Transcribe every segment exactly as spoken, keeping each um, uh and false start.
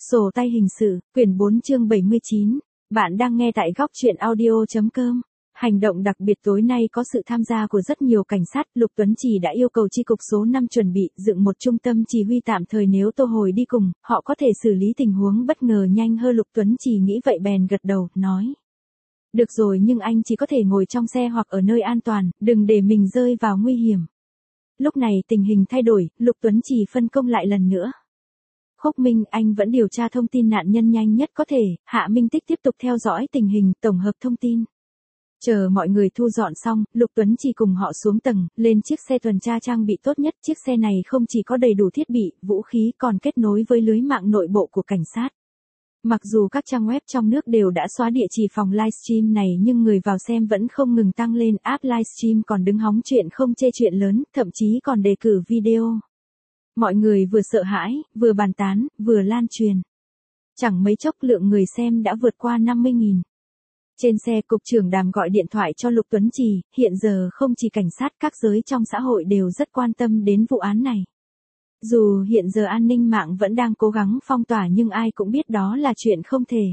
Sổ tay hình sự, quyển bốn chương bảy mươi chín. Bạn đang nghe tại góc truyện audio.com. Hành động đặc biệt tối nay có sự tham gia của rất nhiều cảnh sát. Lục Tuấn Chỉ đã yêu cầu chi cục số năm chuẩn bị dựng một trung tâm chỉ huy tạm thời nếu Tô Hồi đi cùng, họ có thể xử lý tình huống bất ngờ nhanh hơn. Lục Tuấn Chỉ nghĩ vậy bèn gật đầu, nói. Được rồi, nhưng anh chỉ có thể ngồi trong xe hoặc ở nơi an toàn, đừng để mình rơi vào nguy hiểm. Lúc này tình hình thay đổi, Lục Tuấn Chỉ phân công lại lần nữa. Khúc Minh, anh vẫn điều tra thông tin nạn nhân nhanh nhất có thể. Hạ Minh Tích tiếp tục theo dõi tình hình, tổng hợp thông tin. Chờ mọi người thu dọn xong, Lục Tuấn Chỉ cùng họ xuống tầng, lên chiếc xe tuần tra trang bị tốt nhất. Chiếc xe này không chỉ có đầy đủ thiết bị, vũ khí còn kết nối với lưới mạng nội bộ của cảnh sát. Mặc dù các trang web trong nước đều đã xóa địa chỉ phòng livestream này nhưng người vào xem vẫn không ngừng tăng lên. App livestream còn đứng hóng chuyện không chê chuyện lớn, thậm chí còn đề cử video. Mọi người vừa sợ hãi, vừa bàn tán, vừa lan truyền. Chẳng mấy chốc lượng người xem đã vượt qua năm mươi nghìn. Trên xe, cục trưởng Đàm gọi điện thoại cho Lục Tuấn Chỉ. Hiện giờ không chỉ cảnh sát, các giới trong xã hội đều rất quan tâm đến vụ án này. Dù hiện giờ an ninh mạng vẫn đang cố gắng phong tỏa nhưng ai cũng biết đó là chuyện không thể.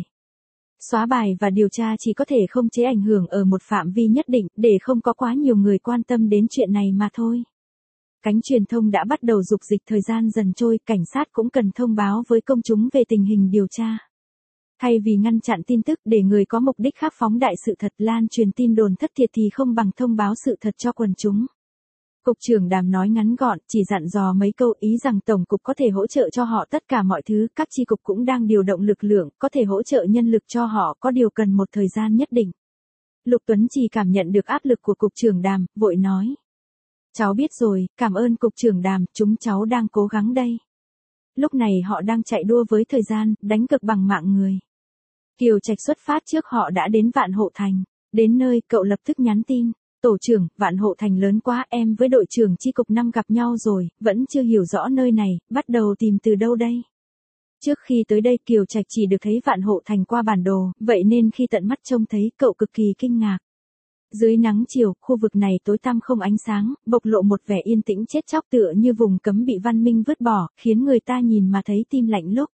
Xóa bài và điều tra chỉ có thể không chế ảnh hưởng ở một phạm vi nhất định để không có quá nhiều người quan tâm đến chuyện này mà thôi. Cánh truyền thông đã bắt đầu dục dịch, thời gian dần trôi, cảnh sát cũng cần thông báo với công chúng về tình hình điều tra. Thay vì ngăn chặn tin tức để người có mục đích khác phóng đại sự thật, lan truyền tin đồn thất thiệt thì không bằng thông báo sự thật cho quần chúng. Cục trưởng Đàm nói ngắn gọn, chỉ dặn dò mấy câu, ý rằng Tổng cục có thể hỗ trợ cho họ tất cả mọi thứ, các chi cục cũng đang điều động lực lượng, có thể hỗ trợ nhân lực cho họ, có điều cần một thời gian nhất định. Lục Tuấn Chỉ cảm nhận được áp lực của Cục trưởng Đàm, vội nói. Cháu biết rồi, cảm ơn Cục trưởng Đàm, chúng cháu đang cố gắng đây. Lúc này họ đang chạy đua với thời gian, đánh cực bằng mạng người. Kiều Trạch xuất phát trước họ đã đến Vạn Hộ Thành. Đến nơi, cậu lập tức nhắn tin. Tổ trưởng, Vạn Hộ Thành lớn quá, em với đội trưởng chi cục năm gặp nhau rồi, vẫn chưa hiểu rõ nơi này, bắt đầu tìm từ đâu đây? Trước khi tới đây Kiều Trạch chỉ được thấy Vạn Hộ Thành qua bản đồ, vậy nên khi tận mắt trông thấy, cậu cực kỳ kinh ngạc. Dưới nắng chiều, khu vực này tối tăm không ánh sáng, bộc lộ một vẻ yên tĩnh chết chóc tựa như vùng cấm bị văn minh vứt bỏ, khiến người ta nhìn mà thấy tim lạnh lúc.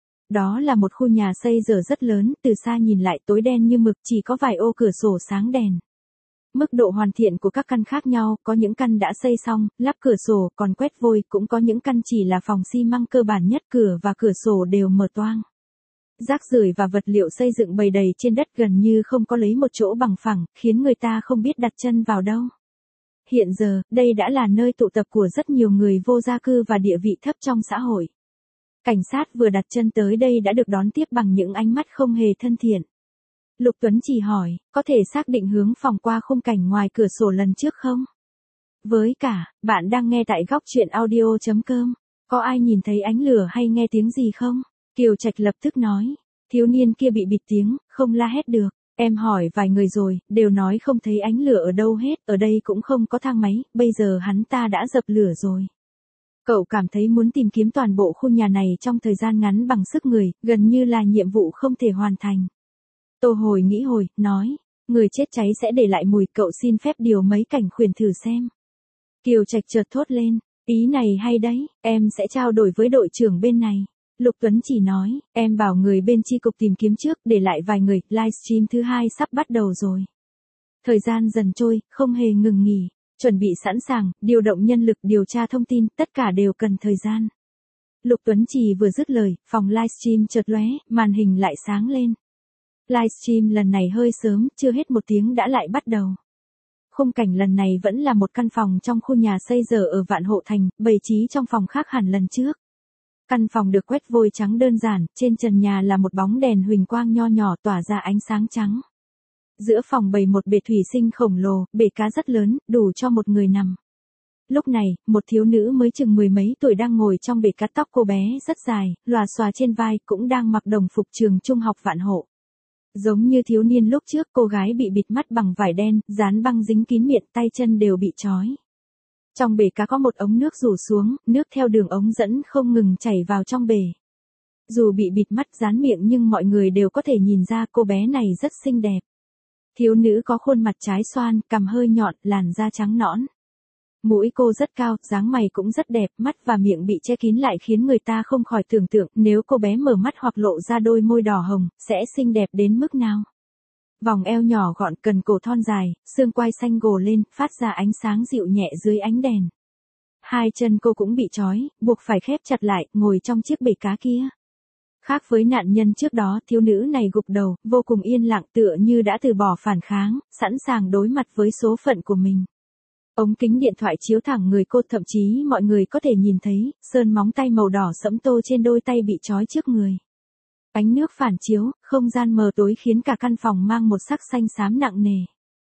Đó là một khu nhà xây dở rất lớn, từ xa nhìn lại tối đen như mực, chỉ có vài ô cửa sổ sáng đèn. Mức độ hoàn thiện của các căn khác nhau, có những căn đã xây xong, lắp cửa sổ, còn quét vôi, cũng có những căn chỉ là phòng xi măng cơ bản nhất, cửa và cửa sổ đều mở toang. Rác rưởi và vật liệu xây dựng bày đầy trên đất, gần như không có lấy một chỗ bằng phẳng, khiến người ta không biết đặt chân vào đâu. Hiện giờ, đây đã là nơi tụ tập của rất nhiều người vô gia cư và địa vị thấp trong xã hội. Cảnh sát vừa đặt chân tới đây đã được đón tiếp bằng những ánh mắt không hề thân thiện. Lục Tuấn Chỉ hỏi, có thể xác định hướng phòng qua khung cảnh ngoài cửa sổ lần trước không? Với cả, bạn đang nghe tại góc truyện audio.com. Có ai nhìn thấy ánh lửa hay nghe tiếng gì không? Kiều Trạch lập tức nói. Thiếu niên kia bị bịt tiếng, không la hét được. Em hỏi vài người rồi, đều nói không thấy ánh lửa ở đâu hết, ở đây cũng không có thang máy, bây giờ hắn ta đã dập lửa rồi. Cậu cảm thấy muốn tìm kiếm toàn bộ khu nhà này trong thời gian ngắn bằng sức người, gần như là nhiệm vụ không thể hoàn thành. Tô Hồi nghĩ hồi, nói, người chết cháy sẽ để lại mùi, cậu xin phép điều mấy cảnh khuyển thử xem. Kiều Trạch chợt thốt lên, ý này hay đấy, em sẽ trao đổi với đội trưởng bên này. Lục Tuấn Chỉ nói, em bảo người bên chi cục tìm kiếm trước, để lại vài người, livestream thứ hai sắp bắt đầu rồi. Thời gian dần trôi, không hề ngừng nghỉ, chuẩn bị sẵn sàng, điều động nhân lực điều tra thông tin, tất cả đều cần thời gian. Lục Tuấn Chỉ vừa dứt lời, phòng livestream chợt lóe, màn hình lại sáng lên. Livestream lần này hơi sớm, chưa hết một tiếng đã lại bắt đầu. Khung cảnh lần này vẫn là một căn phòng trong khu nhà xây dở ở Vạn Hộ Thành, bày trí trong phòng khác hẳn lần trước. Căn phòng được quét vôi trắng đơn giản, trên trần nhà là một bóng đèn huỳnh quang nho nhỏ tỏa ra ánh sáng trắng. Giữa phòng bày một bể thủy sinh khổng lồ, bể cá rất lớn, đủ cho một người nằm. Lúc này, một thiếu nữ mới chừng mười mấy tuổi đang ngồi trong bể cá, tóc cô bé rất dài, lòa xòa trên vai, cũng đang mặc đồng phục trường trung học Vạn Hộ. Giống như thiếu niên lúc trước, cô gái bị bịt mắt bằng vải đen, dán băng dính kín miệng, tay chân đều bị trói. Trong bể cá có một ống nước rủ xuống, nước theo đường ống dẫn không ngừng chảy vào trong bể. Dù bị bịt mắt dán miệng nhưng mọi người đều có thể nhìn ra cô bé này rất xinh đẹp. Thiếu nữ có khuôn mặt trái xoan, cằm hơi nhọn, làn da trắng nõn. Mũi cô rất cao, dáng mày cũng rất đẹp, mắt và miệng bị che kín lại khiến người ta không khỏi tưởng tượng nếu cô bé mở mắt hoặc lộ ra đôi môi đỏ hồng, sẽ xinh đẹp đến mức nào. Vòng eo nhỏ gọn, cần cổ thon dài, xương quai xanh gồ lên, phát ra ánh sáng dịu nhẹ dưới ánh đèn. Hai chân cô cũng bị trói, buộc phải khép chặt lại, ngồi trong chiếc bể cá kia. Khác với nạn nhân trước đó, thiếu nữ này gục đầu, vô cùng yên lặng tựa như đã từ bỏ phản kháng, sẵn sàng đối mặt với số phận của mình. Ống kính điện thoại chiếu thẳng người cô, thậm chí mọi người có thể nhìn thấy, sơn móng tay màu đỏ sẫm tô trên đôi tay bị trói trước người. Ánh nước phản chiếu, không gian mờ tối khiến cả căn phòng mang một sắc xanh xám nặng nề.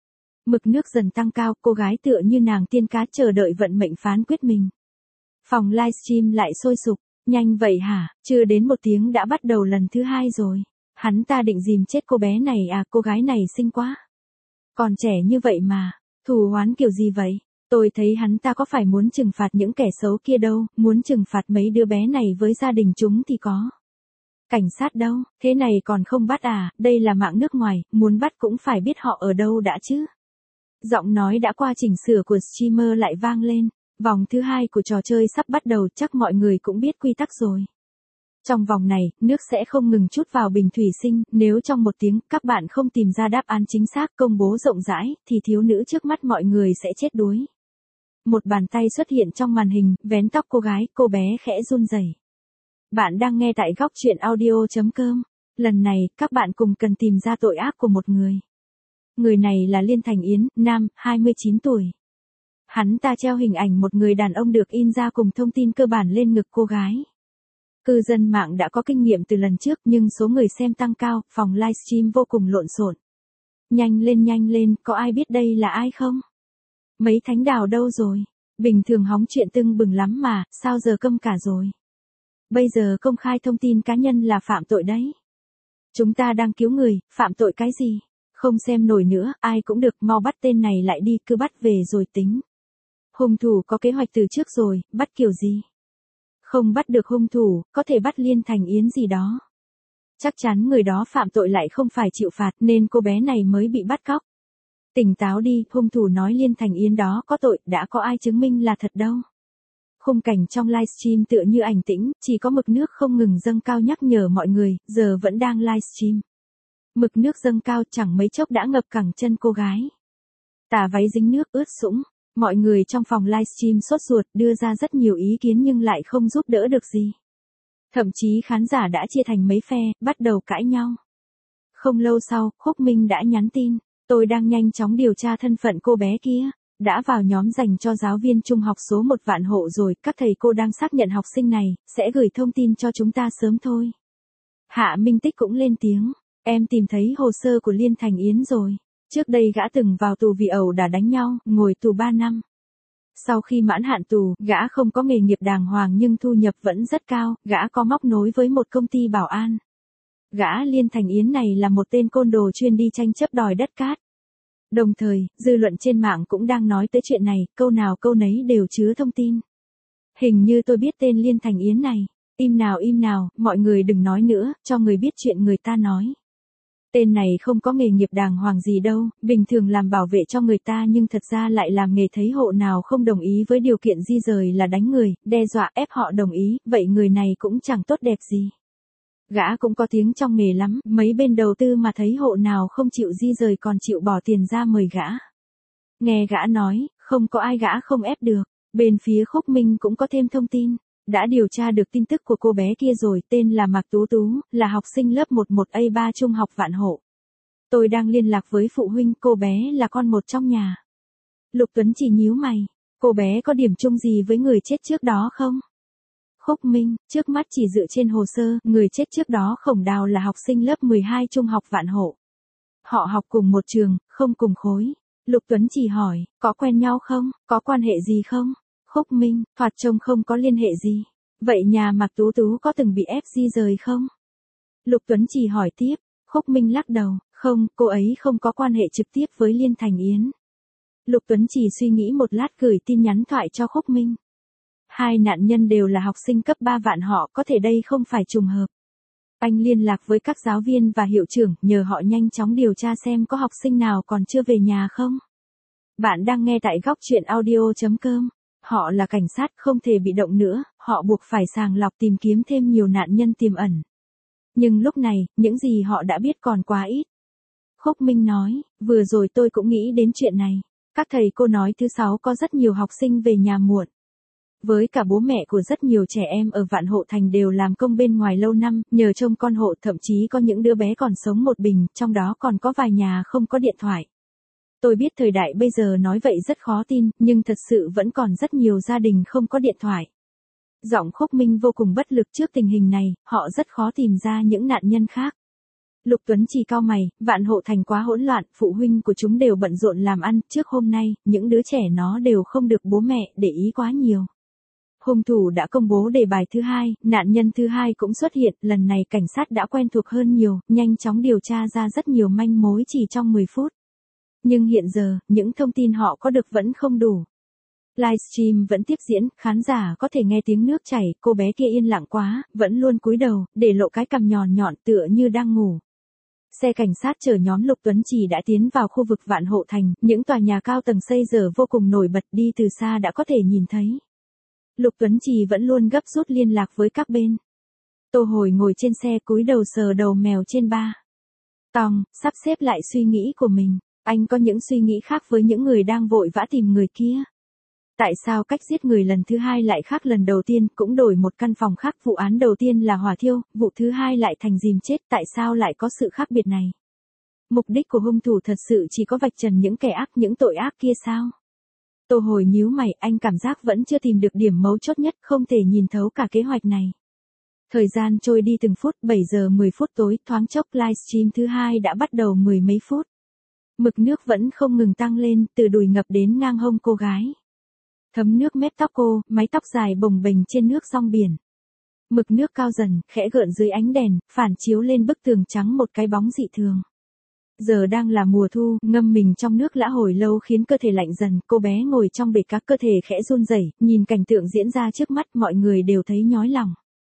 Mực nước dần tăng cao, cô gái tựa như nàng tiên cá chờ đợi vận mệnh phán quyết mình. Phòng livestream lại sôi sục, nhanh vậy hả, chưa đến một tiếng đã bắt đầu lần thứ hai rồi. Hắn ta định dìm chết cô bé này à, cô gái này xinh quá. Còn trẻ như vậy mà, thù oán kiểu gì vậy? Tôi thấy hắn ta có phải muốn trừng phạt những kẻ xấu kia đâu, muốn trừng phạt mấy đứa bé này với gia đình chúng thì có. Cảnh sát đâu, thế này còn không bắt à, đây là mạng nước ngoài, muốn bắt cũng phải biết họ ở đâu đã chứ. Giọng nói đã qua chỉnh sửa của streamer lại vang lên, vòng thứ hai của trò chơi sắp bắt đầu, chắc mọi người cũng biết quy tắc rồi. Trong vòng này, nước sẽ không ngừng trút vào bình thủy sinh, nếu trong một tiếng các bạn không tìm ra đáp án chính xác công bố rộng rãi, thì thiếu nữ trước mắt mọi người sẽ chết đuối. Một bàn tay xuất hiện trong màn hình, vén tóc cô gái, cô bé khẽ run rẩy. Bạn đang nghe tại góc truyện audio chấm com. Lần này, các bạn cùng cần tìm ra tội ác của một người. Người này là Liên Thành Yến, nam, hai mươi chín tuổi. Hắn ta treo hình ảnh một người đàn ông được in ra cùng thông tin cơ bản lên ngực cô gái. Cư dân mạng đã có kinh nghiệm từ lần trước nhưng số người xem tăng cao, phòng livestream vô cùng lộn xộn. Nhanh lên nhanh lên, có ai biết đây là ai không? Mấy thánh đào đâu rồi? Bình thường hóng chuyện tưng bừng lắm mà, sao giờ câm cả rồi? Bây giờ công khai thông tin cá nhân là phạm tội đấy. Chúng ta đang cứu người, phạm tội cái gì? Không xem nổi nữa, ai cũng được, mau bắt tên này lại đi, cứ bắt về rồi tính. Hung thủ có kế hoạch từ trước rồi, bắt kiểu gì? Không bắt được hung thủ, có thể bắt Liên Thành Yến gì đó. Chắc chắn người đó phạm tội lại không phải chịu phạt nên cô bé này mới bị bắt cóc. Tỉnh táo đi, hung thủ nói Liên Thành Yến đó có tội, đã có ai chứng minh là thật đâu. Khung cảnh trong livestream tựa như ảnh tĩnh, chỉ có mực nước không ngừng dâng cao nhắc nhở mọi người, giờ vẫn đang livestream. Mực nước dâng cao chẳng mấy chốc đã ngập cẳng chân cô gái. Tà váy dính nước ướt sũng, mọi người trong phòng livestream sốt ruột đưa ra rất nhiều ý kiến nhưng lại không giúp đỡ được gì. Thậm chí khán giả đã chia thành mấy phe, bắt đầu cãi nhau. Không lâu sau, Khúc Minh đã nhắn tin, tôi đang nhanh chóng điều tra thân phận cô bé kia. Đã vào nhóm dành cho giáo viên trung học số một Vạn Hộ rồi, các thầy cô đang xác nhận học sinh này, sẽ gửi thông tin cho chúng ta sớm thôi. Hạ Minh Tích cũng lên tiếng, em tìm thấy hồ sơ của Liên Thành Yến rồi. Trước đây gã từng vào tù vì ẩu đả đánh nhau, ngồi tù ba năm. Sau khi mãn hạn tù, gã không có nghề nghiệp đàng hoàng nhưng thu nhập vẫn rất cao, gã có móc nối với một công ty bảo an. Gã Liên Thành Yến này là một tên côn đồ chuyên đi tranh chấp đòi đất cát. Đồng thời, dư luận trên mạng cũng đang nói tới chuyện này, câu nào câu nấy đều chứa thông tin. Hình như tôi biết tên Liên Thành Yến này. Im nào im nào, mọi người đừng nói nữa, cho người biết chuyện người ta nói. Tên này không có nghề nghiệp đàng hoàng gì đâu, bình thường làm bảo vệ cho người ta nhưng thật ra lại làm nghề thấy hộ nào không đồng ý với điều kiện di rời là đánh người, đe dọa ép họ đồng ý, vậy người này cũng chẳng tốt đẹp gì. Gã cũng có tiếng trong nghề lắm, mấy bên đầu tư mà thấy hộ nào không chịu di rời còn chịu bỏ tiền ra mời gã. Nghe gã nói, không có ai gã không ép được, bên phía Khúc Minh cũng có thêm thông tin, đã điều tra được tin tức của cô bé kia rồi, tên là Mạc Tú Tú, là học sinh lớp mười một A ba trung học Vạn Hộ. Tôi đang liên lạc với phụ huynh, cô bé là con một trong nhà. Lục Tuấn chỉ nhíu mày, cô bé có điểm chung gì với người chết trước đó không? Khúc Minh, trước mắt chỉ dựa trên hồ sơ, người chết trước đó Khổng Đào là học sinh lớp mười hai trung học Vạn Hộ. Họ học cùng một trường, không cùng khối. Lục Tuấn chỉ hỏi, có quen nhau không, có quan hệ gì không? Khúc Minh, thoạt trông không có liên hệ gì. Vậy nhà Mạc Tú Tú có từng bị ép di rời không? Lục Tuấn chỉ hỏi tiếp, Khúc Minh lắc đầu, không, cô ấy không có quan hệ trực tiếp với Liên Thành Yến. Lục Tuấn chỉ suy nghĩ một lát gửi tin nhắn thoại cho Khúc Minh. Hai nạn nhân đều là học sinh cấp ba Vạn Họ, có thể đây không phải trùng hợp. Anh liên lạc với các giáo viên và hiệu trưởng, nhờ họ nhanh chóng điều tra xem có học sinh nào còn chưa về nhà không. Bạn đang nghe tại góc truyện audio chấm com. Họ là cảnh sát không thể bị động nữa, họ buộc phải sàng lọc tìm kiếm thêm nhiều nạn nhân tiềm ẩn. Nhưng lúc này, những gì họ đã biết còn quá ít. Khúc Minh nói, vừa rồi tôi cũng nghĩ đến chuyện này. Các thầy cô nói thứ sáu có rất nhiều học sinh về nhà muộn. Với cả bố mẹ của rất nhiều trẻ em ở Vạn Hộ Thành đều làm công bên ngoài lâu năm, nhờ trông con hộ, thậm chí có những đứa bé còn sống một mình, trong đó còn có vài nhà không có điện thoại. Tôi biết thời đại bây giờ nói vậy rất khó tin, nhưng thật sự vẫn còn rất nhiều gia đình không có điện thoại. Giọng Khúc Minh vô cùng bất lực trước tình hình này, họ rất khó tìm ra những nạn nhân khác. Lục Tuấn Trì cau mày, Vạn Hộ Thành quá hỗn loạn, phụ huynh của chúng đều bận rộn làm ăn, trước hôm nay, những đứa trẻ nó đều không được bố mẹ để ý quá nhiều. Hung thủ đã công bố đề bài thứ hai, nạn nhân thứ hai cũng xuất hiện, lần này cảnh sát đã quen thuộc hơn nhiều, nhanh chóng điều tra ra rất nhiều manh mối chỉ trong mười phút. Nhưng hiện giờ, những thông tin họ có được vẫn không đủ. Livestream vẫn tiếp diễn, khán giả có thể nghe tiếng nước chảy, cô bé kia yên lặng quá, vẫn luôn cúi đầu, để lộ cái cằm nhọn nhọn tựa như đang ngủ. Xe cảnh sát chở nhóm Lục Tuấn Trì đã tiến vào khu vực Vạn Hộ Thành, những tòa nhà cao tầng xây dở vô cùng nổi bật, đi từ xa đã có thể nhìn thấy. Lục Tuấn Trì vẫn luôn gấp rút liên lạc với các bên. Tô Hồi ngồi trên xe cúi đầu sờ đầu mèo trên ba. Tòng, sắp xếp lại suy nghĩ của mình. Anh có những suy nghĩ khác với những người đang vội vã tìm người kia. Tại sao cách giết người lần thứ hai lại khác lần đầu tiên, cũng đổi một căn phòng khác, vụ án đầu tiên là hỏa thiêu, vụ thứ hai lại thành dìm chết, tại sao lại có sự khác biệt này? Mục đích của hung thủ thật sự chỉ có vạch trần những kẻ ác, những tội ác kia sao? Tô Hồi nhíu mày, anh cảm giác vẫn chưa tìm được điểm mấu chốt nhất, không thể nhìn thấu cả kế hoạch này. Thời gian trôi đi từng phút, bảy giờ mười phút tối, thoáng chốc livestream thứ hai đã bắt đầu mười mấy phút. Mực nước vẫn không ngừng tăng lên, từ đùi ngập đến ngang hông cô gái. Thấm nước mép tóc cô, mái tóc dài bồng bềnh trên nước song biển. Mực nước cao dần, khẽ gợn dưới ánh đèn, phản chiếu lên bức tường trắng một cái bóng dị thường. Giờ đang là mùa thu, ngâm mình trong nước lã hồi lâu khiến cơ thể lạnh dần, cô bé ngồi trong bể cá, cơ thể khẽ run rẩy, nhìn cảnh tượng diễn ra trước mắt, mọi người đều thấy nhói lòng.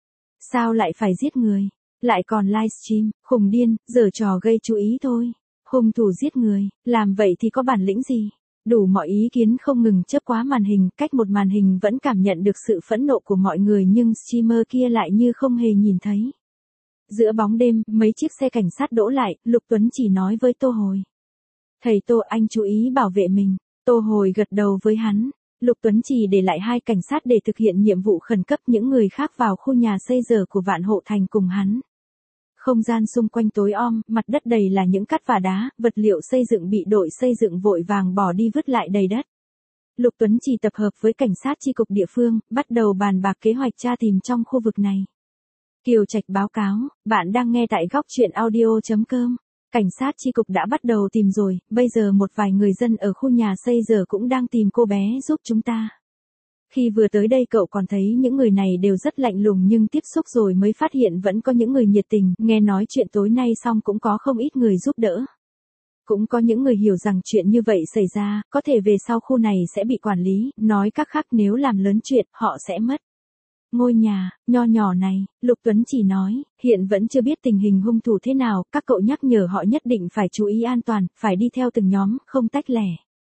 Sao lại phải giết người? Lại còn livestream, khùng điên, giở trò gây chú ý thôi. Hung thủ giết người, làm vậy thì có bản lĩnh gì? Đủ mọi ý kiến không ngừng chớp qua màn hình, cách một màn hình vẫn cảm nhận được sự phẫn nộ của mọi người, nhưng streamer kia lại như không hề nhìn thấy. Giữa bóng đêm, mấy chiếc xe cảnh sát đỗ lại, Lục Tuấn chỉ nói với Tô Hồi. Thầy Tô, anh chú ý bảo vệ mình. Tô Hồi gật đầu với hắn. Lục Tuấn chỉ để lại hai cảnh sát để thực hiện nhiệm vụ khẩn cấp, những người khác vào khu nhà xây dở của Vạn Hộ Thành cùng hắn. Không gian xung quanh tối om, mặt đất đầy là những cát và đá, vật liệu xây dựng bị đội xây dựng vội vàng bỏ đi vứt lại đầy đất. Lục Tuấn chỉ tập hợp với cảnh sát chi cục địa phương, bắt đầu bàn bạc kế hoạch tra tìm trong khu vực này. Kiều Trạch báo cáo, bạn đang nghe tại góc truyện audio chấm com. Cảnh sát chi cục đã bắt đầu tìm rồi, bây giờ một vài người dân ở khu nhà xây dở cũng đang tìm cô bé giúp chúng ta. Khi vừa tới đây cậu còn thấy những người này đều rất lạnh lùng, nhưng tiếp xúc rồi mới phát hiện vẫn có những người nhiệt tình, nghe nói chuyện tối nay xong cũng có không ít người giúp đỡ. Cũng có những người hiểu rằng chuyện như vậy xảy ra, có thể về sau khu này sẽ bị quản lý, nói cách khác nếu làm lớn chuyện, họ sẽ mất. Ngôi nhà, nho nhỏ này, Lục Tuấn chỉ nói, hiện vẫn chưa biết tình hình hung thủ thế nào, các cậu nhắc nhở họ nhất định phải chú ý an toàn, phải đi theo từng nhóm, không tách lẻ.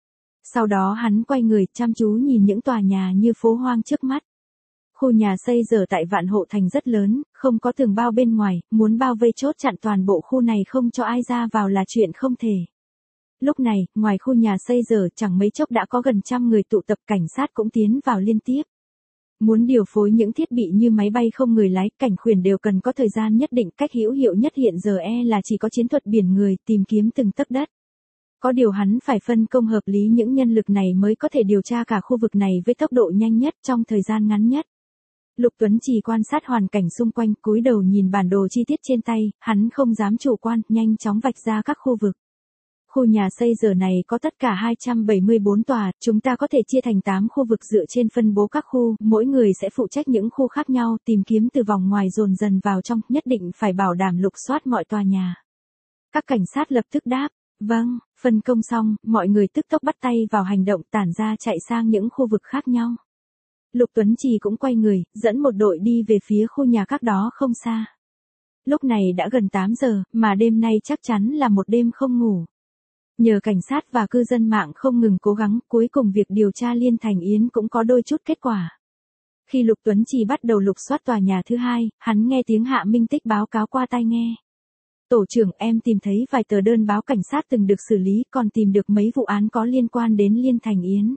Sau đó hắn quay người, chăm chú nhìn những tòa nhà như phố hoang trước mắt. Khu nhà xây dở tại Vạn Hộ Thành rất lớn, không có tường bao bên ngoài, muốn bao vây chốt chặn toàn bộ khu này không cho ai ra vào là chuyện không thể. Lúc này, ngoài khu nhà xây dở chẳng mấy chốc đã có gần trăm người tụ tập, cảnh sát cũng tiến vào liên tiếp. Muốn điều phối những thiết bị như máy bay không người lái, cảnh khuyển đều cần có thời gian nhất định, cách hữu hiệu nhất hiện giờ e là chỉ có chiến thuật biển người, tìm kiếm từng tấc đất. Có điều hắn phải phân công hợp lý những nhân lực này mới có thể điều tra cả khu vực này với tốc độ nhanh nhất trong thời gian ngắn nhất. Lục Tuấn chỉ quan sát hoàn cảnh xung quanh, cúi đầu nhìn bản đồ chi tiết trên tay, hắn không dám chủ quan, nhanh chóng vạch ra các khu vực. Khu nhà xây dở này có tất cả hai trăm bảy mươi bốn tòa, chúng ta có thể chia thành tám khu vực dựa trên phân bố các khu, mỗi người sẽ phụ trách những khu khác nhau, tìm kiếm từ vòng ngoài dồn dần vào trong, nhất định phải bảo đảm lục soát mọi tòa nhà. Các cảnh sát lập tức đáp, vâng, phân công xong, mọi người tức tốc bắt tay vào hành động, tản ra chạy sang những khu vực khác nhau. Lục Tuấn Trì cũng quay người, dẫn một đội đi về phía khu nhà cách đó không xa. Lúc này đã gần tám giờ, mà đêm nay chắc chắn là một đêm không ngủ. Nhờ cảnh sát và cư dân mạng không ngừng cố gắng, cuối cùng việc điều tra Liên Thành Yến cũng có đôi chút kết quả. Khi Lục Tuấn Trì bắt đầu lục soát tòa nhà thứ hai, hắn nghe tiếng Hạ Minh Tích báo cáo qua tai nghe. Tổ trưởng, em tìm thấy vài tờ đơn báo cảnh sát từng được xử lý, còn tìm được mấy vụ án có liên quan đến Liên Thành Yến.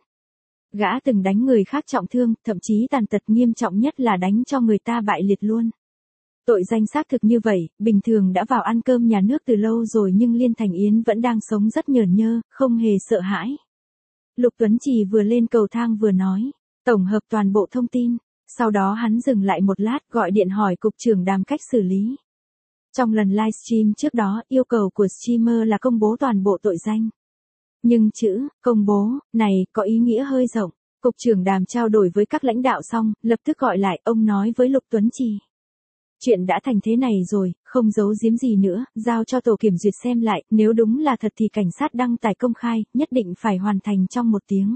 Gã từng đánh người khác trọng thương, thậm chí tàn tật, nghiêm trọng nhất là đánh cho người ta bại liệt luôn. Tội danh xác thực như vậy, bình thường đã vào ăn cơm nhà nước từ lâu rồi nhưng Liên Thành Yến vẫn đang sống rất nhởn nhơ, không hề sợ hãi. Lục Tuấn Trì vừa lên cầu thang vừa nói, tổng hợp toàn bộ thông tin, sau đó hắn dừng lại một lát gọi điện hỏi cục trưởng Đàm cách xử lý. Trong lần livestream trước đó, yêu cầu của streamer là công bố toàn bộ tội danh. Nhưng chữ công bố này có ý nghĩa hơi rộng. Cục trưởng Đàm trao đổi với các lãnh đạo xong, lập tức gọi lại, ông nói với Lục Tuấn Trì. Chuyện đã thành thế này rồi, không giấu giếm gì nữa, giao cho tổ kiểm duyệt xem lại, nếu đúng là thật thì cảnh sát đăng tải công khai, nhất định phải hoàn thành trong một tiếng.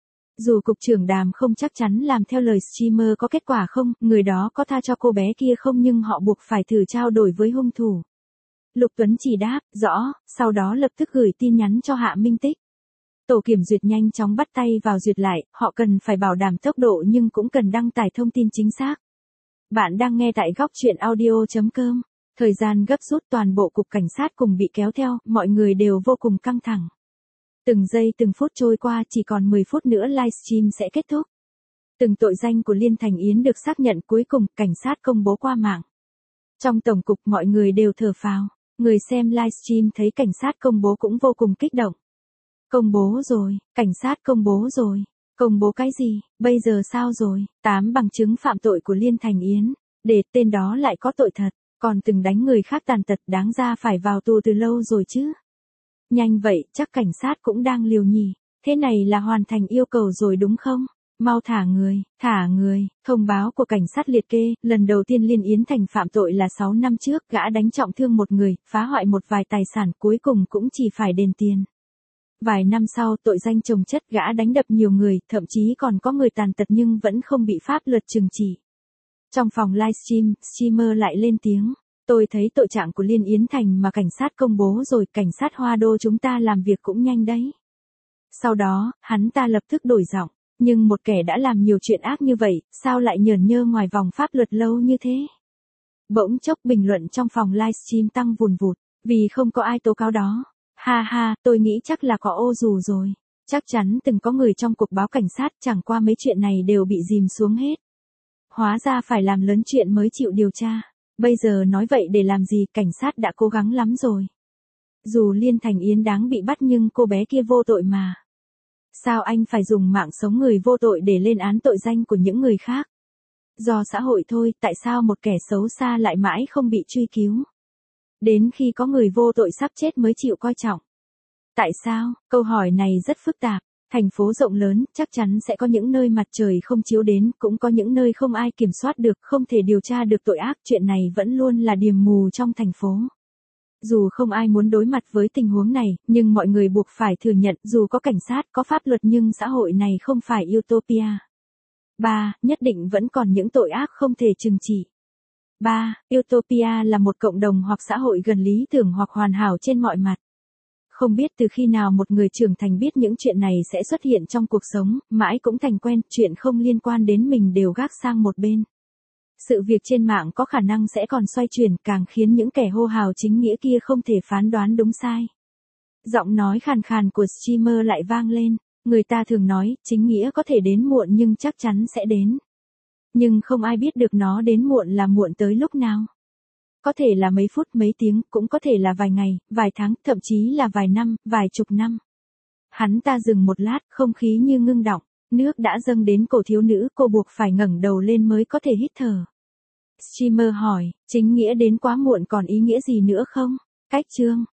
Dù cục trưởng Đàm không chắc chắn làm theo lời streamer có kết quả không, người đó có tha cho cô bé kia không nhưng họ buộc phải thử trao đổi với hung thủ. Lục Tuấn Trì đáp, rõ, sau đó lập tức gửi tin nhắn cho Hạ Minh Tích. Tổ kiểm duyệt nhanh chóng bắt tay vào duyệt lại, họ cần phải bảo đảm tốc độ nhưng cũng cần đăng tải thông tin chính xác. Bạn đang nghe tại góc chuyện audio chấm com. Thời gian gấp rút, toàn bộ cục cảnh sát cùng bị kéo theo, mọi người đều vô cùng căng thẳng. Từng giây từng phút trôi qua, chỉ còn mười phút nữa livestream sẽ kết thúc. Từng tội danh của Liên Thành Yến được xác nhận, cuối cùng cảnh sát công bố qua mạng. Trong tổng cục mọi người đều thở phào, người xem livestream thấy cảnh sát công bố cũng vô cùng kích động. Công bố rồi, cảnh sát công bố rồi. Công bố cái gì, bây giờ sao rồi? Tám bằng chứng phạm tội của Liên Thành Yến. Để tên đó lại có tội thật, còn từng đánh người khác tàn tật, đáng ra phải vào tù từ lâu rồi chứ. Nhanh vậy, chắc cảnh sát cũng đang liều nhỉ. Thế này là hoàn thành yêu cầu rồi đúng không? Mau thả người, thả người. Thông báo của cảnh sát liệt kê, lần đầu tiên Liên Yến Thành phạm tội là sáu năm trước, gã đánh trọng thương một người, phá hoại một vài tài sản, cuối cùng cũng chỉ phải đền tiền. Vài năm sau, tội danh chồng chất, gã đánh đập nhiều người, thậm chí còn có người tàn tật nhưng vẫn không bị pháp luật trừng trị. Trong phòng livestream, streamer lại lên tiếng. Tôi thấy tội trạng của Liên Yến Thành mà cảnh sát công bố rồi, cảnh sát Hoa Đô chúng ta làm việc cũng nhanh đấy. Sau đó, hắn ta lập tức đổi giọng. Nhưng một kẻ đã làm nhiều chuyện ác như vậy, sao lại nhởn nhơ ngoài vòng pháp luật lâu như thế? Bỗng chốc bình luận trong phòng livestream tăng vùn vụt, vì không có ai tố cáo đó. Ha ha, tôi nghĩ chắc là có ô dù rồi. Chắc chắn từng có người trong cuộc báo cảnh sát, chẳng qua mấy chuyện này đều bị dìm xuống hết. Hóa ra phải làm lớn chuyện mới chịu điều tra. Bây giờ nói vậy để làm gì, cảnh sát đã cố gắng lắm rồi. Dù Liên Thành Yến đáng bị bắt nhưng cô bé kia vô tội mà. Sao anh phải dùng mạng sống người vô tội để lên án tội danh của những người khác? Do xã hội thôi, tại sao một kẻ xấu xa lại mãi không bị truy cứu? Đến khi có người vô tội sắp chết mới chịu coi trọng. Tại sao? Câu hỏi này rất phức tạp. Thành phố rộng lớn, chắc chắn sẽ có những nơi mặt trời không chiếu đến, cũng có những nơi không ai kiểm soát được, không thể điều tra được tội ác, chuyện này vẫn luôn là điềm mù trong thành phố. Dù không ai muốn đối mặt với tình huống này, nhưng mọi người buộc phải thừa nhận, dù có cảnh sát, có pháp luật nhưng xã hội này không phải utopia. ba. Nhất định vẫn còn những tội ác không thể trừng trị. ba. Utopia là một cộng đồng hoặc xã hội gần lý tưởng hoặc hoàn hảo trên mọi mặt. Không biết từ khi nào một người trưởng thành biết những chuyện này sẽ xuất hiện trong cuộc sống, mãi cũng thành quen, chuyện không liên quan đến mình đều gác sang một bên. Sự việc trên mạng có khả năng sẽ còn xoay chuyển, càng khiến những kẻ hô hào chính nghĩa kia không thể phán đoán đúng sai. Giọng nói khàn khàn của streamer lại vang lên, người ta thường nói, chính nghĩa có thể đến muộn nhưng chắc chắn sẽ đến. Nhưng không ai biết được nó đến muộn là muộn tới lúc nào. Có thể là mấy phút, mấy tiếng, cũng có thể là vài ngày, vài tháng, thậm chí là vài năm, vài chục năm. Hắn ta dừng một lát, không khí như ngưng đọng, nước đã dâng đến cổ thiếu nữ, cô buộc phải ngẩng đầu lên mới có thể hít thở. Streamer hỏi, chính nghĩa đến quá muộn còn ý nghĩa gì nữa không? Cách chương